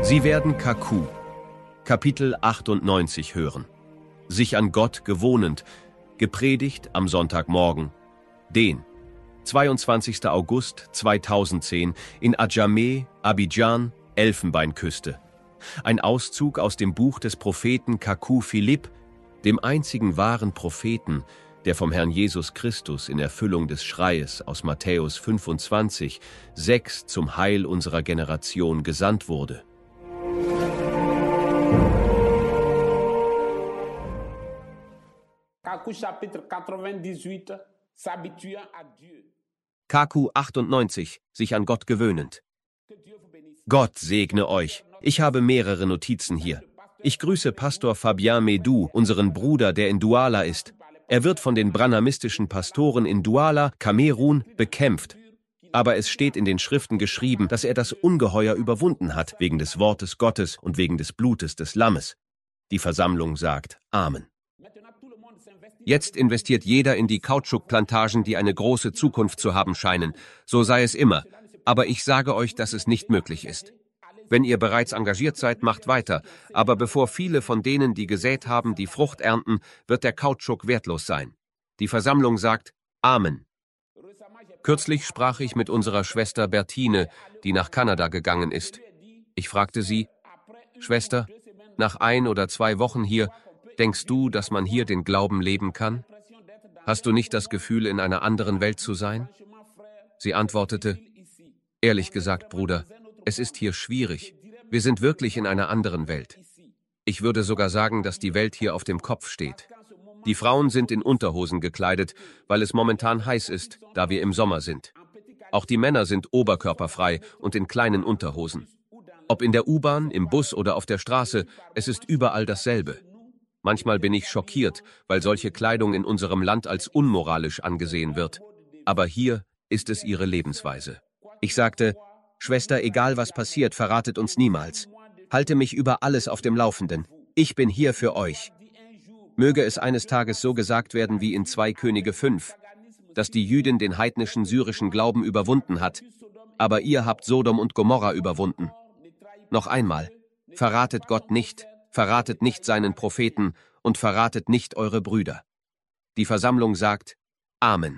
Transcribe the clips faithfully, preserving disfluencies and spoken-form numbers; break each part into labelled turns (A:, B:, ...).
A: Sie werden Kaku, Kapitel achtundneunzig hören. Sich an Gott gewohnend, gepredigt am Sonntagmorgen. Den, zweiundzwanzigster August zweitausendzehn, in Adjamé, Abidjan, Elfenbeinküste. Ein Auszug aus dem Buch des Propheten Kaku Philipp, dem einzigen wahren Propheten, der vom Herrn Jesus Christus in Erfüllung des Schreies aus Matthäus fünfundzwanzig, sechs zum Heil unserer Generation gesandt wurde. Kaku achtundneunzig, sich an Gott gewöhnend. Gott segne euch. Ich habe mehrere Notizen hier. Ich grüße Pastor Fabien Medou, unseren Bruder, der in Douala ist. Er wird von den branhamistischen Pastoren in Douala, Kamerun, bekämpft. Aber es steht in den Schriften geschrieben, dass er das Ungeheuer überwunden hat, wegen des Wortes Gottes und wegen des Blutes des Lammes. Die Versammlung sagt Amen. Jetzt investiert jeder in die Kautschukplantagen, die eine große Zukunft zu haben scheinen. So sei es immer. Aber ich sage euch, dass es nicht möglich ist. Wenn ihr bereits engagiert seid, macht weiter. Aber bevor viele von denen, die gesät haben, die Frucht ernten, wird der Kautschuk wertlos sein. Die Versammlung sagt Amen. Kürzlich sprach ich mit unserer Schwester Bertine, die nach Kanada gegangen ist. Ich fragte sie, Schwester, nach ein oder zwei Wochen hier, denkst du, dass man hier den Glauben leben kann? Hast du nicht das Gefühl, in einer anderen Welt zu sein? Sie antwortete, ehrlich gesagt, Bruder, es ist hier schwierig. Wir sind wirklich in einer anderen Welt. Ich würde sogar sagen, dass die Welt hier auf dem Kopf steht. Die Frauen sind in Unterhosen gekleidet, weil es momentan heiß ist, da wir im Sommer sind. Auch die Männer sind oberkörperfrei und in kleinen Unterhosen. Ob in der U-Bahn, im Bus oder auf der Straße, es ist überall dasselbe. Manchmal bin ich schockiert, weil solche Kleidung in unserem Land als unmoralisch angesehen wird. Aber hier ist es ihre Lebensweise. Ich sagte, Schwester, egal was passiert, verratet uns niemals. Halte mich über alles auf dem Laufenden. Ich bin hier für euch. Möge es eines Tages so gesagt werden wie in zwei Könige fünf, dass die Jüdin den heidnischen syrischen Glauben überwunden hat, aber ihr habt Sodom und Gomorra überwunden. Noch einmal, verratet Gott nicht, verratet nicht seinen Propheten und verratet nicht eure Brüder. Die Versammlung sagt Amen.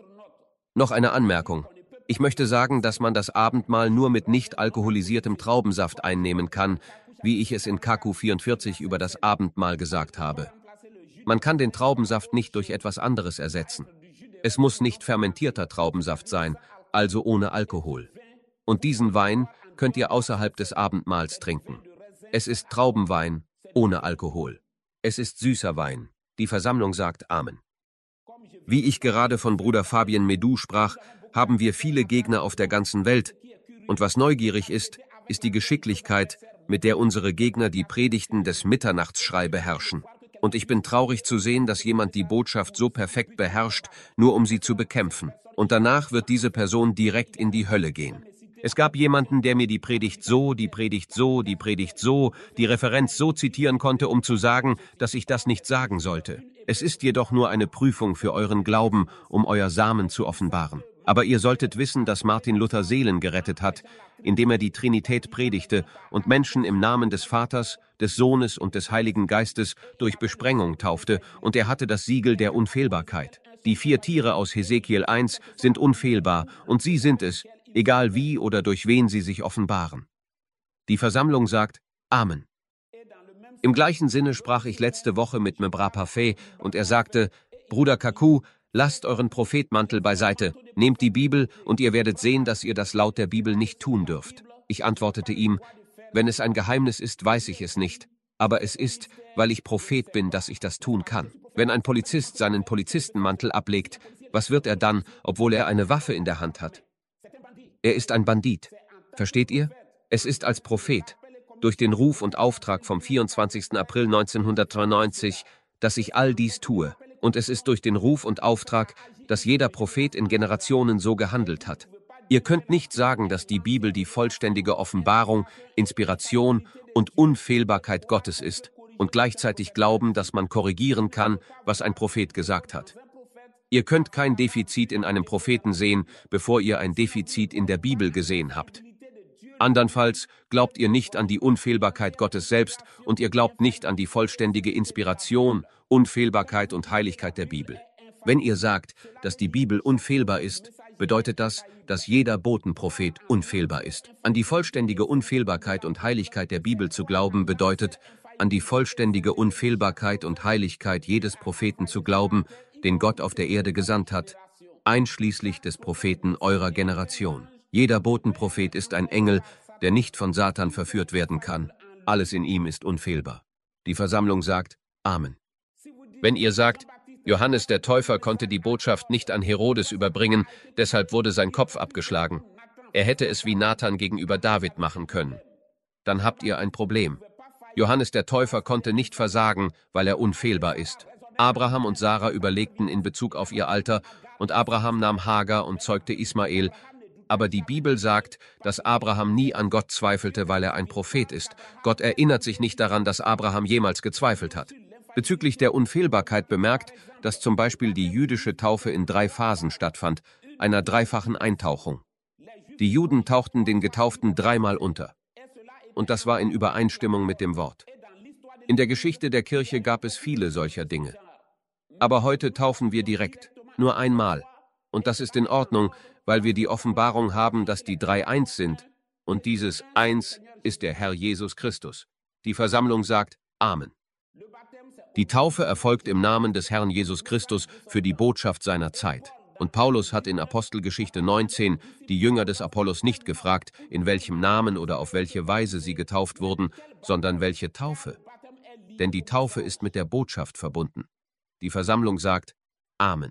A: Noch eine Anmerkung. Ich möchte sagen, dass man das Abendmahl nur mit nicht alkoholisiertem Traubensaft einnehmen kann, wie ich es in Kaku vierundvierzig über das Abendmahl gesagt habe. Man kann den Traubensaft nicht durch etwas anderes ersetzen. Es muss nicht fermentierter Traubensaft sein, also ohne Alkohol. Und diesen Wein könnt ihr außerhalb des Abendmahls trinken. Es ist Traubenwein ohne Alkohol. Es ist süßer Wein. Die Versammlung sagt Amen. Wie ich gerade von Bruder Fabien Medou sprach, haben wir viele Gegner auf der ganzen Welt. Und was neugierig ist, ist die Geschicklichkeit, mit der unsere Gegner die Predigten des Mitternachtsschrei beherrschen. Und ich bin traurig zu sehen, dass jemand die Botschaft so perfekt beherrscht, nur um sie zu bekämpfen. Und danach wird diese Person direkt in die Hölle gehen. Es gab jemanden, der mir die Predigt so, die Predigt so, die Predigt so, die Referenz so zitieren konnte, um zu sagen, dass ich das nicht sagen sollte. Es ist jedoch nur eine Prüfung für euren Glauben, um euer Samen zu offenbaren. Aber ihr solltet wissen, dass Martin Luther Seelen gerettet hat, indem er die Trinität predigte und Menschen im Namen des Vaters, des Sohnes und des Heiligen Geistes durch Besprengung taufte, und er hatte das Siegel der Unfehlbarkeit. Die vier Tiere aus Hesekiel eins sind unfehlbar, und sie sind es, egal wie oder durch wen sie sich offenbaren. Die Versammlung sagt Amen. Im gleichen Sinne sprach ich letzte Woche mit Membra Parfait, und er sagte, Bruder Kaku, lasst euren Prophetmantel beiseite, nehmt die Bibel, und ihr werdet sehen, dass ihr das laut der Bibel nicht tun dürft. Ich antwortete ihm, wenn es ein Geheimnis ist, weiß ich es nicht, aber es ist, weil ich Prophet bin, dass ich das tun kann. Wenn ein Polizist seinen Polizistenmantel ablegt, was wird er dann, obwohl er eine Waffe in der Hand hat? Er ist ein Bandit. Versteht ihr? Es ist als Prophet, durch den Ruf und Auftrag vom vierundzwanzigsten April neunzehnhundertdreiundneunzig, dass ich all dies tue. Und es ist durch den Ruf und Auftrag, dass jeder Prophet in Generationen so gehandelt hat. Ihr könnt nicht sagen, dass die Bibel die vollständige Offenbarung, Inspiration und Unfehlbarkeit Gottes ist und gleichzeitig glauben, dass man korrigieren kann, was ein Prophet gesagt hat. Ihr könnt kein Defizit in einem Propheten sehen, bevor ihr ein Defizit in der Bibel gesehen habt. Andernfalls glaubt ihr nicht an die Unfehlbarkeit Gottes selbst und ihr glaubt nicht an die vollständige Inspiration, Unfehlbarkeit und Heiligkeit der Bibel. Wenn ihr sagt, dass die Bibel unfehlbar ist, bedeutet das, dass jeder Botenprophet unfehlbar ist. An die vollständige Unfehlbarkeit und Heiligkeit der Bibel zu glauben, bedeutet, an die vollständige Unfehlbarkeit und Heiligkeit jedes Propheten zu glauben, den Gott auf der Erde gesandt hat, einschließlich des Propheten eurer Generation. Jeder Botenprophet ist ein Engel, der nicht von Satan verführt werden kann. Alles in ihm ist unfehlbar. Die Versammlung sagt Amen. Wenn ihr sagt, Johannes der Täufer konnte die Botschaft nicht an Herodes überbringen, deshalb wurde sein Kopf abgeschlagen. Er hätte es wie Nathan gegenüber David machen können. Dann habt ihr ein Problem. Johannes der Täufer konnte nicht versagen, weil er unfehlbar ist. Abraham und Sarah überlegten in Bezug auf ihr Alter und Abraham nahm Hagar und zeugte Ismael. Aber die Bibel sagt, dass Abraham nie an Gott zweifelte, weil er ein Prophet ist. Gott erinnert sich nicht daran, dass Abraham jemals gezweifelt hat. Bezüglich der Unfehlbarkeit bemerkt, dass zum Beispiel die jüdische Taufe in drei Phasen stattfand, einer dreifachen Eintauchung. Die Juden tauchten den Getauften dreimal unter. Und das war in Übereinstimmung mit dem Wort. In der Geschichte der Kirche gab es viele solcher Dinge. Aber heute taufen wir direkt, nur einmal. Und das ist in Ordnung, weil wir die Offenbarung haben, dass die drei eins sind. Und dieses Eins ist der Herr Jesus Christus. Die Versammlung sagt Amen. Die Taufe erfolgt im Namen des Herrn Jesus Christus für die Botschaft seiner Zeit. Und Paulus hat in Apostelgeschichte neunzehn die Jünger des Apollos nicht gefragt, in welchem Namen oder auf welche Weise sie getauft wurden, sondern welche Taufe. Denn die Taufe ist mit der Botschaft verbunden. Die Versammlung sagt Amen.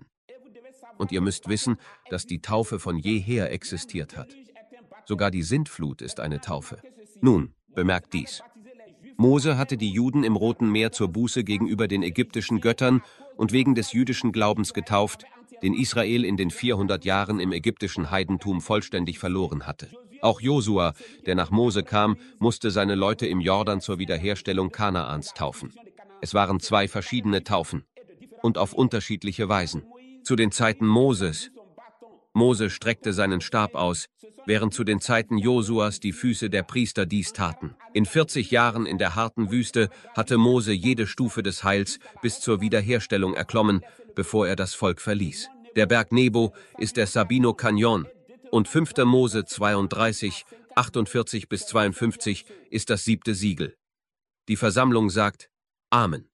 A: Und ihr müsst wissen, dass die Taufe von jeher existiert hat. Sogar die Sintflut ist eine Taufe. Nun, bemerkt dies. Mose hatte die Juden im Roten Meer zur Buße gegenüber den ägyptischen Göttern und wegen des jüdischen Glaubens getauft, den Israel in den vierhundert Jahren im ägyptischen Heidentum vollständig verloren hatte. Auch Josua, der nach Mose kam, musste seine Leute im Jordan zur Wiederherstellung Kanaans taufen. Es waren zwei verschiedene Taufen und auf unterschiedliche Weisen. Zu den Zeiten Moses. Mose streckte seinen Stab aus, während zu den Zeiten Josuas die Füße der Priester dies taten. In vierzig Jahren in der harten Wüste hatte Mose jede Stufe des Heils bis zur Wiederherstellung erklommen, bevor er das Volk verließ. Der Berg Nebo ist der Sabino Canyon und fünfter Mose zweiunddreißig, achtundvierzig bis zweiundfünfzig ist das siebte Siegel. Die Versammlung sagt Amen.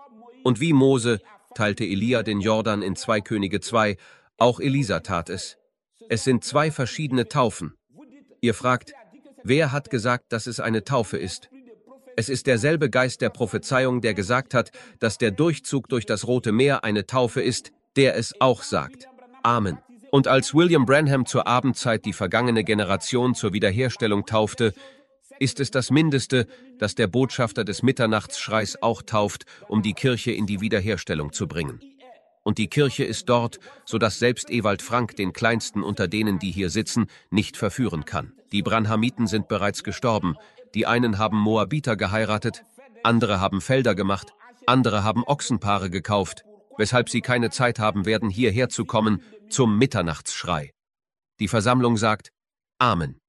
A: Und wie Mose teilte Elia den Jordan in zwei Könige zwei, auch Elisa tat es. Es sind zwei verschiedene Taufen. Ihr fragt, wer hat gesagt, dass es eine Taufe ist? Es ist derselbe Geist der Prophezeiung, der gesagt hat, dass der Durchzug durch das Rote Meer eine Taufe ist, der es auch sagt. Amen. Und als William Branham zur Abendzeit die vergangene Generation zur Wiederherstellung taufte, ist es das Mindeste, dass der Botschafter des Mitternachtsschreis auch tauft, um die Kirche in die Wiederherstellung zu bringen. Und die Kirche ist dort, sodass selbst Ewald Frank den Kleinsten unter denen, die hier sitzen, nicht verführen kann. Die Branhamiten sind bereits gestorben. Die einen haben Moabiter geheiratet, andere haben Felder gemacht, andere haben Ochsenpaare gekauft, weshalb sie keine Zeit haben werden, hierher zu kommen zum Mitternachtsschrei. Die Versammlung sagt Amen.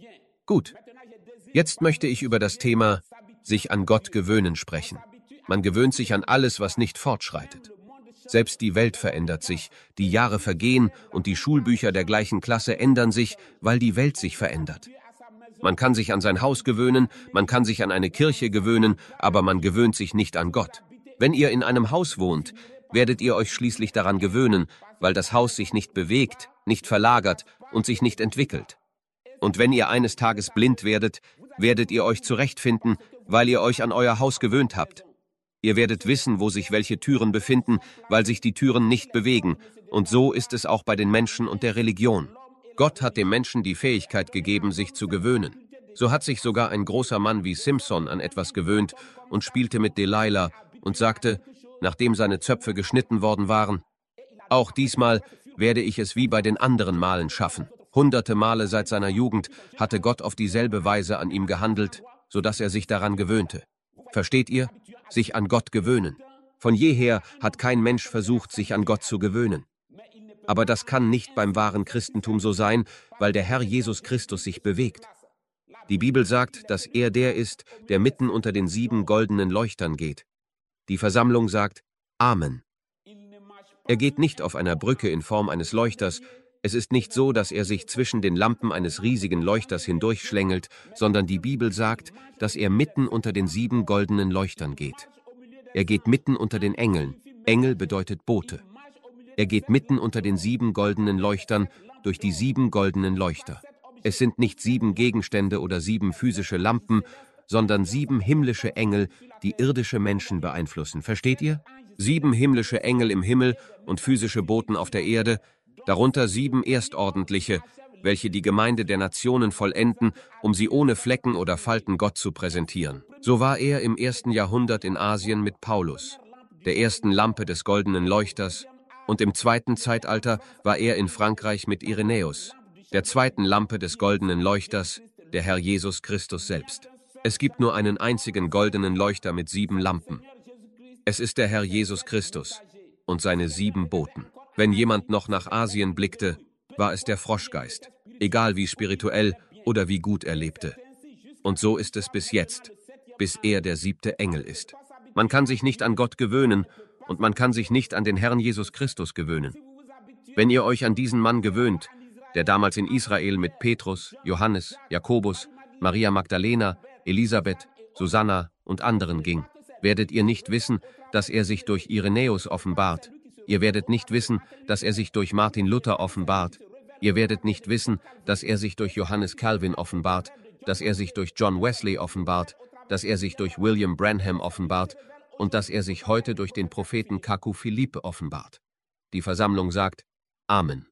A: Gut. Jetzt möchte ich über das Thema sich an Gott gewöhnen sprechen. Man gewöhnt sich an alles, was nicht fortschreitet. Selbst die Welt verändert sich, die Jahre vergehen und die Schulbücher der gleichen Klasse ändern sich, weil die Welt sich verändert. Man kann sich an sein Haus gewöhnen, man kann sich an eine Kirche gewöhnen, aber man gewöhnt sich nicht an Gott. Wenn ihr in einem Haus wohnt, werdet ihr euch schließlich daran gewöhnen, weil das Haus sich nicht bewegt, nicht verlagert und sich nicht entwickelt. Und wenn ihr eines Tages blind werdet, werdet ihr euch zurechtfinden, weil ihr euch an euer Haus gewöhnt habt. Ihr werdet wissen, wo sich welche Türen befinden, weil sich die Türen nicht bewegen. Und so ist es auch bei den Menschen und der Religion. Gott hat dem Menschen die Fähigkeit gegeben, sich zu gewöhnen. So hat sich sogar ein großer Mann wie Simpson an etwas gewöhnt und spielte mit Delilah und sagte, nachdem seine Zöpfe geschnitten worden waren, auch diesmal werde ich es wie bei den anderen Malen schaffen. Hunderte Male seit seiner Jugend hatte Gott auf dieselbe Weise an ihm gehandelt, sodass er sich daran gewöhnte. Versteht ihr? Sich an Gott gewöhnen. Von jeher hat kein Mensch versucht, sich an Gott zu gewöhnen. Aber das kann nicht beim wahren Christentum so sein, weil der Herr Jesus Christus sich bewegt. Die Bibel sagt, dass er der ist, der mitten unter den sieben goldenen Leuchtern geht. Die Versammlung sagt Amen. Er geht nicht auf einer Brücke in Form eines Leuchters. Es ist nicht so, dass er sich zwischen den Lampen eines riesigen Leuchters hindurchschlängelt, sondern die Bibel sagt, dass er mitten unter den sieben goldenen Leuchtern geht. Er geht mitten unter den Engeln. Engel bedeutet Bote. Er geht mitten unter den sieben goldenen Leuchtern durch die sieben goldenen Leuchter. Es sind nicht sieben Gegenstände oder sieben physische Lampen, sondern sieben himmlische Engel, die irdische Menschen beeinflussen. Versteht ihr? Sieben himmlische Engel im Himmel und physische Boten auf der Erde, darunter sieben Erstordentliche, welche die Gemeinde der Nationen vollenden, um sie ohne Flecken oder Falten Gott zu präsentieren. So war er im ersten Jahrhundert in Asien mit Paulus, der ersten Lampe des goldenen Leuchters, und im zweiten Zeitalter war er in Frankreich mit Irenäus, der zweiten Lampe des goldenen Leuchters, der Herr Jesus Christus selbst. Es gibt nur einen einzigen goldenen Leuchter mit sieben Lampen. Es ist der Herr Jesus Christus und seine sieben Boten. Wenn jemand noch nach Asien blickte, war es der Froschgeist, egal wie spirituell oder wie gut er lebte. Und so ist es bis jetzt, bis er der siebte Engel ist. Man kann sich nicht an Gott gewöhnen und man kann sich nicht an den Herrn Jesus Christus gewöhnen. Wenn ihr euch an diesen Mann gewöhnt, der damals in Israel mit Petrus, Johannes, Jakobus, Maria Magdalena, Elisabeth, Susanna und anderen ging, werdet ihr nicht wissen, dass er sich durch Irenäus offenbart. Ihr werdet nicht wissen, dass er sich durch Martin Luther offenbart. Ihr werdet nicht wissen, dass er sich durch Johannes Calvin offenbart, dass er sich durch John Wesley offenbart, dass er sich durch William Branham offenbart und dass er sich heute durch den Propheten Kaku Philippe offenbart. Die Versammlung sagt Amen.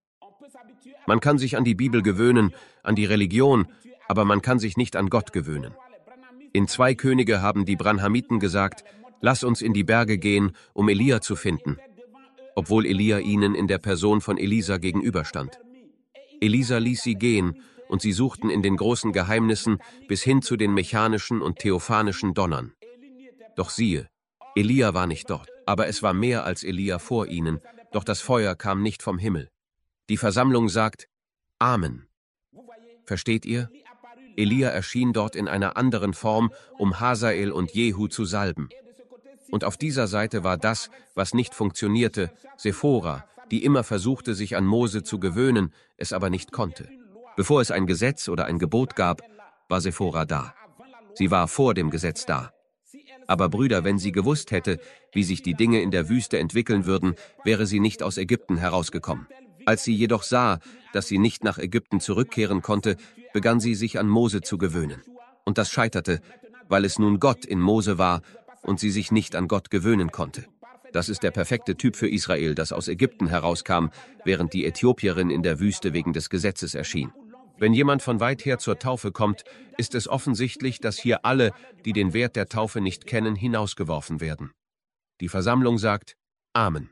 A: Man kann sich an die Bibel gewöhnen, an die Religion, aber man kann sich nicht an Gott gewöhnen. In Zwei Könige haben die Branhamiten gesagt, lass uns in die Berge gehen, um Elia zu finden, obwohl Elia ihnen in der Person von Elisa gegenüberstand. Elisa ließ sie gehen, und sie suchten in den großen Geheimnissen bis hin zu den mechanischen und theophanischen Donnern. Doch siehe, Elia war nicht dort, aber es war mehr als Elia vor ihnen, doch das Feuer kam nicht vom Himmel. Die Versammlung sagt Amen. Versteht ihr? Elia erschien dort in einer anderen Form, um Hazael und Jehu zu salben. Und auf dieser Seite war das, was nicht funktionierte, Sephora, die immer versuchte, sich an Mose zu gewöhnen, es aber nicht konnte. Bevor es ein Gesetz oder ein Gebot gab, war Sephora da. Sie war vor dem Gesetz da. Aber Brüder, wenn sie gewusst hätte, wie sich die Dinge in der Wüste entwickeln würden, wäre sie nicht aus Ägypten herausgekommen. Als sie jedoch sah, dass sie nicht nach Ägypten zurückkehren konnte, begann sie sich an Mose zu gewöhnen. Und das scheiterte, weil es nun Gott in Mose war und sie sich nicht an Gott gewöhnen konnte. Das ist der perfekte Typ für Israel, das aus Ägypten herauskam, während die Äthiopierin in der Wüste wegen des Gesetzes erschien. Wenn jemand von weit her zur Taufe kommt, ist es offensichtlich, dass hier alle, die den Wert der Taufe nicht kennen, hinausgeworfen werden. Die Versammlung sagt Amen.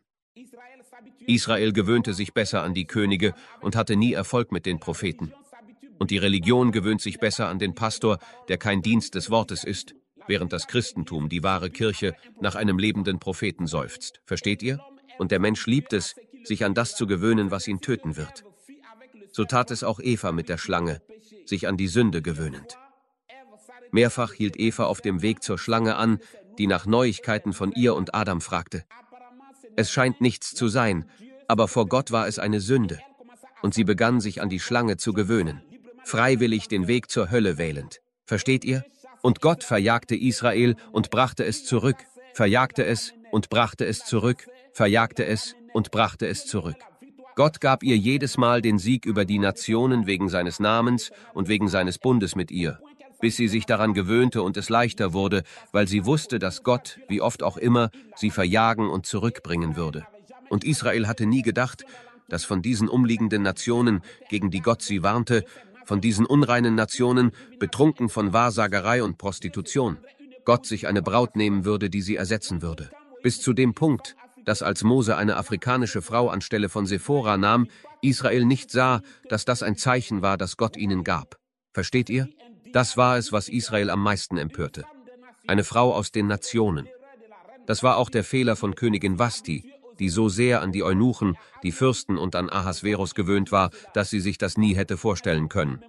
A: Israel gewöhnte sich besser an die Könige und hatte nie Erfolg mit den Propheten. Und die Religion gewöhnt sich besser an den Pastor, der kein Dienst des Wortes ist, während das Christentum, die wahre Kirche, nach einem lebenden Propheten seufzt. Versteht ihr? Und der Mensch liebt es, sich an das zu gewöhnen, was ihn töten wird. So tat es auch Eva mit der Schlange, sich an die Sünde gewöhnend. Mehrfach hielt Eva auf dem Weg zur Schlange an, die nach Neuigkeiten von ihr und Adam fragte. Es scheint nichts zu sein, aber vor Gott war es eine Sünde. Und sie begann, sich an die Schlange zu gewöhnen, freiwillig den Weg zur Hölle wählend. Versteht ihr? Und Gott verjagte Israel und brachte es zurück, verjagte es und brachte es zurück, verjagte es und brachte es zurück. Gott gab ihr jedes Mal den Sieg über die Nationen wegen seines Namens und wegen seines Bundes mit ihr, bis sie sich daran gewöhnte und es leichter wurde, weil sie wusste, dass Gott, wie oft auch immer, sie verjagen und zurückbringen würde. Und Israel hatte nie gedacht, dass von diesen umliegenden Nationen, gegen die Gott sie warnte, von diesen unreinen Nationen, betrunken von Wahrsagerei und Prostitution, Gott sich eine Braut nehmen würde, die sie ersetzen würde. Bis zu dem Punkt, dass als Mose eine afrikanische Frau anstelle von Sephora nahm, Israel nicht sah, dass das ein Zeichen war, das Gott ihnen gab. Versteht ihr? Das war es, was Israel am meisten empörte. Eine Frau aus den Nationen. Das war auch der Fehler von Königin Vashti, die so sehr an die Eunuchen, die Fürsten und an Ahasverus gewöhnt war, dass sie sich das nie hätte vorstellen können.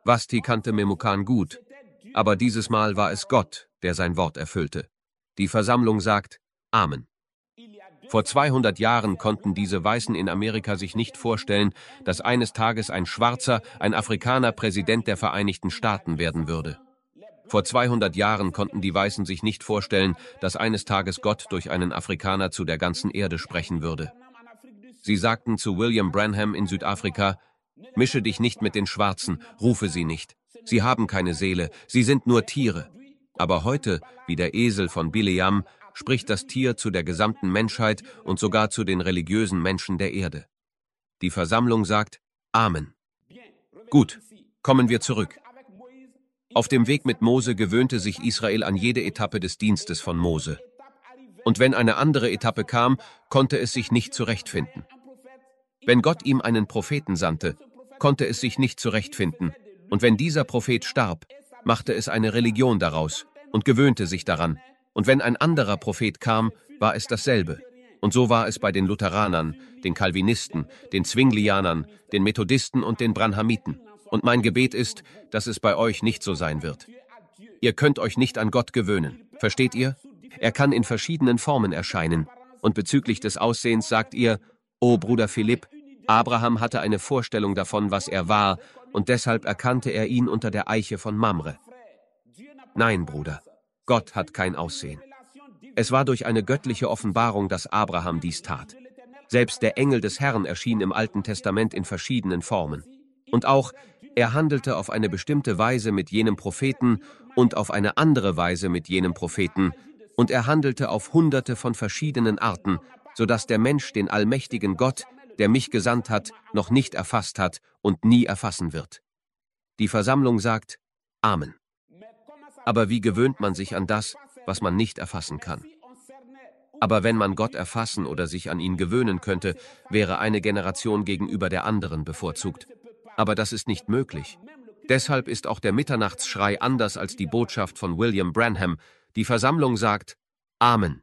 A: Vashti kannte Memucan gut, aber dieses Mal war es Gott, der sein Wort erfüllte. Die Versammlung sagt Amen. Vor zweihundert Jahren konnten diese Weißen in Amerika sich nicht vorstellen, dass eines Tages ein Schwarzer, ein Afrikaner Präsident der Vereinigten Staaten werden würde. Vor zweihundert Jahren konnten die Weißen sich nicht vorstellen, dass eines Tages Gott durch einen Afrikaner zu der ganzen Erde sprechen würde. Sie sagten zu William Branham in Südafrika: Mische dich nicht mit den Schwarzen, rufe sie nicht. Sie haben keine Seele, sie sind nur Tiere. Aber heute, wie der Esel von Bileam, spricht das Tier zu der gesamten Menschheit und sogar zu den religiösen Menschen der Erde. Die Versammlung sagt Amen. Gut, kommen wir zurück. Auf dem Weg mit Mose gewöhnte sich Israel an jede Etappe des Dienstes von Mose. Und wenn eine andere Etappe kam, konnte es sich nicht zurechtfinden. Wenn Gott ihm einen Propheten sandte, konnte es sich nicht zurechtfinden. Und wenn dieser Prophet starb, machte es eine Religion daraus und gewöhnte sich daran. Und wenn ein anderer Prophet kam, war es dasselbe. Und so war es bei den Lutheranern, den Calvinisten, den Zwinglianern, den Methodisten und den Branhamiten. Und mein Gebet ist, dass es bei euch nicht so sein wird. Ihr könnt euch nicht an Gott gewöhnen. Versteht ihr? Er kann in verschiedenen Formen erscheinen. Und bezüglich des Aussehens sagt ihr: O Bruder Philipp, Abraham hatte eine Vorstellung davon, was er war, und deshalb erkannte er ihn unter der Eiche von Mamre. Nein, Bruder, Gott hat kein Aussehen. Es war durch eine göttliche Offenbarung, dass Abraham dies tat. Selbst der Engel des Herrn erschien im Alten Testament in verschiedenen Formen. Und auch, er handelte auf eine bestimmte Weise mit jenem Propheten und auf eine andere Weise mit jenem Propheten, und er handelte auf hunderte von verschiedenen Arten, sodass der Mensch den allmächtigen Gott, der mich gesandt hat, noch nicht erfasst hat und nie erfassen wird. Die Versammlung sagt Amen. Aber wie gewöhnt man sich an das, was man nicht erfassen kann? Aber wenn man Gott erfassen oder sich an ihn gewöhnen könnte, wäre eine Generation gegenüber der anderen bevorzugt. Aber das ist nicht möglich. Deshalb ist auch der Mitternachtsschrei anders als die Botschaft von William Branham. Die Versammlung sagt Amen.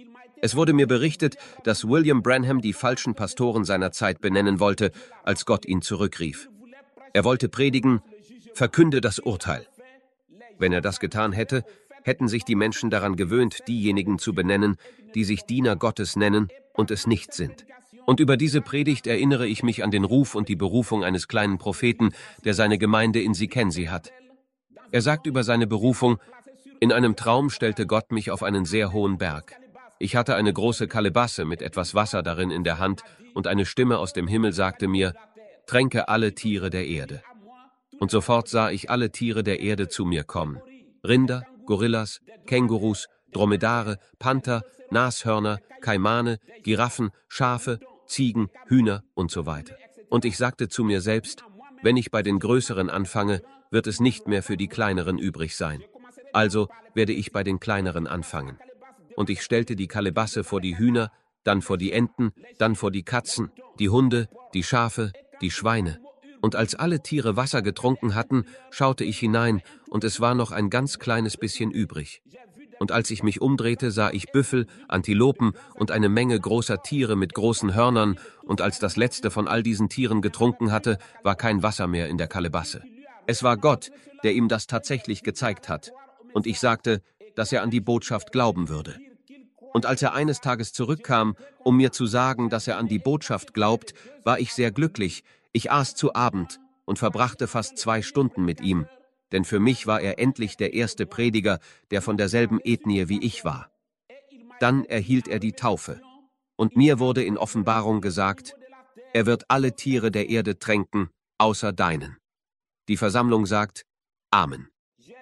A: Es wurde mir berichtet, dass William Branham die falschen Pastoren seiner Zeit benennen wollte, als Gott ihn zurückrief. Er wollte predigen: Verkünde das Urteil. Wenn er das getan hätte, hätten sich die Menschen daran gewöhnt, diejenigen zu benennen, die sich Diener Gottes nennen und es nicht sind. Und über diese Predigt erinnere ich mich an den Ruf und die Berufung eines kleinen Propheten, der seine Gemeinde in Sikensi hat. Er sagt über seine Berufung: In einem Traum stellte Gott mich auf einen sehr hohen Berg. Ich hatte eine große Kalebasse mit etwas Wasser darin in der Hand, und eine Stimme aus dem Himmel sagte mir: Tränke alle Tiere der Erde. Und sofort sah ich alle Tiere der Erde zu mir kommen. Rinder, Gorillas, Kängurus, Dromedare, Panther, Nashörner, Kaimane, Giraffen, Schafe, Ziegen, Hühner und so weiter. Und ich sagte zu mir selbst: Wenn ich bei den Größeren anfange, wird es nicht mehr für die Kleineren übrig sein. Also werde ich bei den Kleineren anfangen. Und ich stellte die Kalebasse vor die Hühner, dann vor die Enten, dann vor die Katzen, die Hunde, die Schafe, die Schweine. Und als alle Tiere Wasser getrunken hatten, schaute ich hinein, und es war noch ein ganz kleines bisschen übrig. Und als ich mich umdrehte, sah ich Büffel, Antilopen und eine Menge großer Tiere mit großen Hörnern, und als das letzte von all diesen Tieren getrunken hatte, war kein Wasser mehr in der Kalebasse. Es war Gott, der ihm das tatsächlich gezeigt hat. Und ich sagte, dass er an die Botschaft glauben würde. Und als er eines Tages zurückkam, um mir zu sagen, dass er an die Botschaft glaubt, war ich sehr glücklich. Ich aß zu Abend und verbrachte fast zwei Stunden mit ihm, denn für mich war er endlich der erste Prediger, der von derselben Ethnie wie ich war. Dann erhielt er die Taufe, und mir wurde in Offenbarung gesagt: Er wird alle Tiere der Erde tränken, außer deinen. Die Versammlung sagt Amen.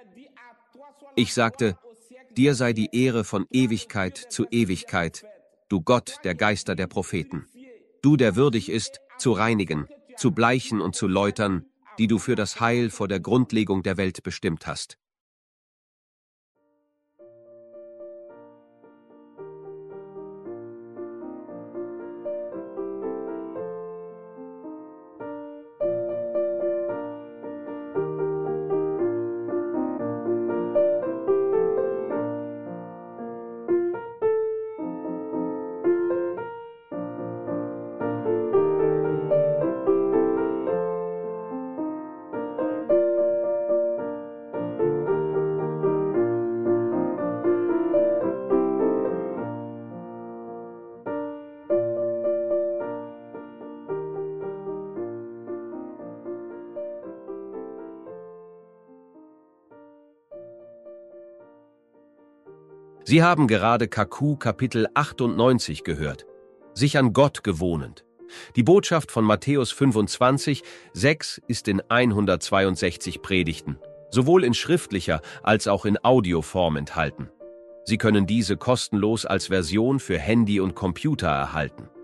A: Ich sagte: Dir sei die Ehre von Ewigkeit zu Ewigkeit, du Gott der Geister der Propheten. Du, der würdig ist, zu reinigen, zu bleichen und zu läutern, die du für das Heil vor der Grundlegung der Welt bestimmt hast. Sie haben gerade K Q Kapitel achtundneunzig gehört. Sich an Gott gewohnend. Die Botschaft von Matthäus fünfundzwanzig, sechs ist in hundertzweiundsechzig Predigten, sowohl in schriftlicher als auch in Audioform enthalten. Sie können diese kostenlos als Version für Handy und Computer erhalten.